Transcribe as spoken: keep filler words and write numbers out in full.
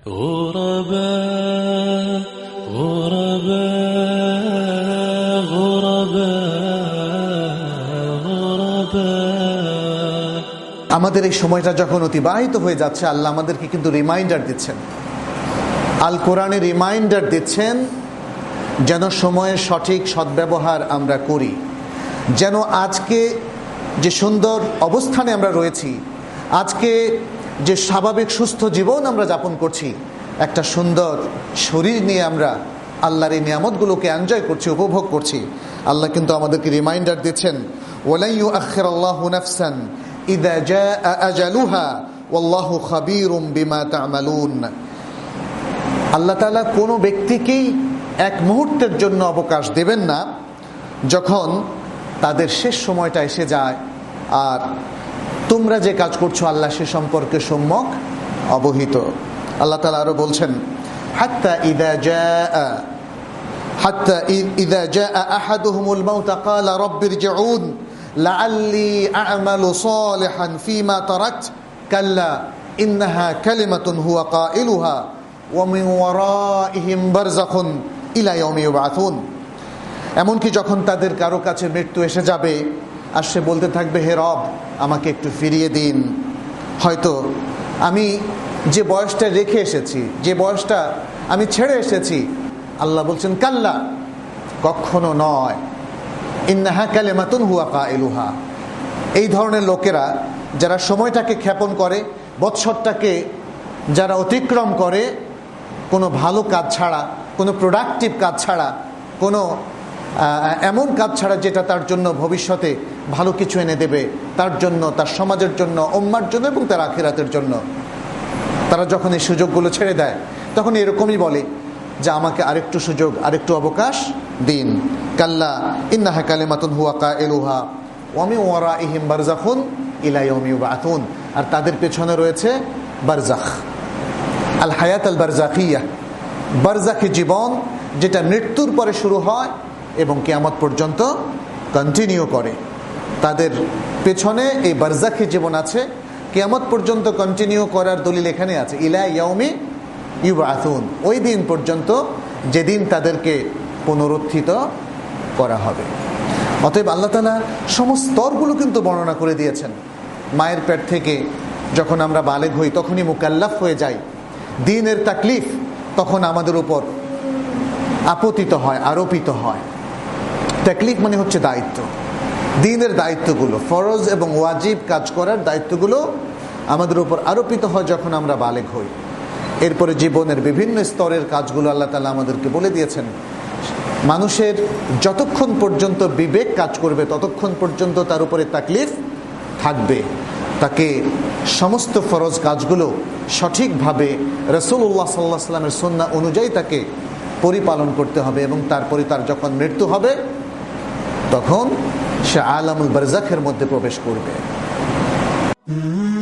غرباء غرباء غرباء غرباء। আমাদের এই সময়টা যখন অতিবাহিত হয়ে যাচ্ছে, আল্লাহ আমাদেরকে কিন্তু রিমাইন্ডার দিচ্ছেন, আল কোরআনে রিমাইন্ডার দিচ্ছেন যেন সময়ের সঠিক সদ্ব্যবহার আমরা করি, যেন আজকে যে সুন্দর অবস্থানে আমরা রয়েছি, আজকে যে স্বাভাবিক সুস্থ জীবন আমরা যাপন করছি, একটা সুন্দর শরীর নিয়ে আমরা আল্লাহর এই নিয়ামতগুলোকে এনজয় করছি, উপভোগ করছি, আল্লাহ কিন্তু আমাদেরকে রিমাইন্ডার দিচ্ছেন, ওয়ালা ইউআখিরুল্লাহু নাফসান ইযা জাআ আজালুহা ওয়াল্লাহু খাবীরুম বিমা তা'মালুন। আল্লাহ তাআলা কোনো ব্যক্তিকেই এক মুহূর্তের জন্য অবকাশ দেবেন না যখন তাদের শেষ সময়টা এসে যায়, আর তোমরা যে কাজ করছো আল্লাহ সে সম্পর্কে সম্যক অবহিত। আল্লাহ তাআলা আরো বলছেন, হাত্তা ইযা জাআ হাত্তা ইযা জাআ আহাদুহুমুল মাউত ক্বালা রাব্বিরজিউন লাআল্লি আ'মালু সালিহান ফীমা তারাকত কাল্লা ইন্নাহা কালিমাতুন হুয়া কাইলুহা ওয়া মিন ওয়ারাইহিম বারযাখুন ইলা ইয়াউমি ইউবআথুন। এমনকি যখন তাদের কারো কাছে মৃত্যু এসে যাবে আর সে বলতে থাকবে, হে রব আমাকে একটু ফিরিয়ে দিন, হয়তো আমি যে বয়সটা রেখে এসেছি, যে বয়সটা আমি ছেড়ে এসেছি। আল্লাহ বলছেন, কাল্লা, কখনো নয়, ইন্নাহা কালিমাতুন হুয়া কাইলুহা। এই ধরনের লোকেরা যারা সময়টাকে ক্ষেপণ করে, বৎসরটাকে যারা অতিক্রম করে কোনো ভালো কাজ ছাড়া, কোনো প্রোডাক্টিভ কাজ ছাড়া, কোনো এমন কাজ ছাড়া যেটা তার জন্য ভবিষ্যতে ভালো কিছু এনে দেবে, তার জন্য, তার সমাজের জন্য, উম্মার জন্য এবং তার আখিরাতের জন্য, তারা যখন এই সুযোগগুলো ছেড়ে দেয় তখন এরকমই বলে যে আমাকে আরেকটু সুযোগ, আরেকটু অবকাশ দিন। কাল্লা ইন্নাহা কালিমাতুন হুয়া কাইলুহা ওয়া মিন ওয়ারাইহিম বারযাখুন ইলা ইয়াউমি ইউবআথুন। আর তাদের পেছনে রয়েছে বারযাখ, আল হায়াত আল বারযাখিয়া, বারযাখি জীবন, যেটা মৃত্যুর পরে শুরু হয় এবং কিয়ামত পর্যন্ত কন্টিনিউ করে। তাদের পেছনে এই বারযাখি জীবন আছে, কিয়ামত পর্যন্ত কন্টিনিউ করার দলিল এখানে আছে, ইলা ইয়াউমি ইউবআথুন, ওই দিন পর্যন্ত যেদিন তাদেরকে পুনরুত্থিত করা হবে। অতএব আল্লাহ তাআলা সমস্ত স্তরগুলো কিন্তু বর্ণনা করে দিয়েছেন। মায়ের পেট থেকে যখন আমরা বালেগ হই তখনই মুকাল্লাফ হয়ে যাই, দ্বীনের তাকলিফ তখন আমাদের উপর আপতিত হয়, আরোপিত হয়। তাকলিফ মানে হচ্ছে দায়িত্ব, দ্বীনের দায়িত্বগুলো, ফরজ এবং ওয়াজিব কাজ করার দায়িত্বগুলো আমাদের উপর আরোপিত হয় যখন আমরা বালেগ হই। এরপরে জীবনের বিভিন্ন স্তরের কাজগুলো আল্লাহ তাআলা আমাদেরকে বলে দিয়েছেন। মানুষের যতক্ষণ পর্যন্ত বিবেক কাজ করবে ততক্ষণ পর্যন্ত তার উপরে তাকলিফ থাকবে, তাকে সমস্ত ফরজ কাজগুলো সঠিকভাবে রাসূলুল্লাহ সাল্লাল্লাহু আলাইহি ওয়াসাল্লামের সুন্নাহ অনুযায়ী তাকে পরিপালন করতে হবে, এবং তারপরে তার যখন মৃত্যু হবে তখন সে আলামুল বারযাখের মধ্যে প্রবেশ করবে।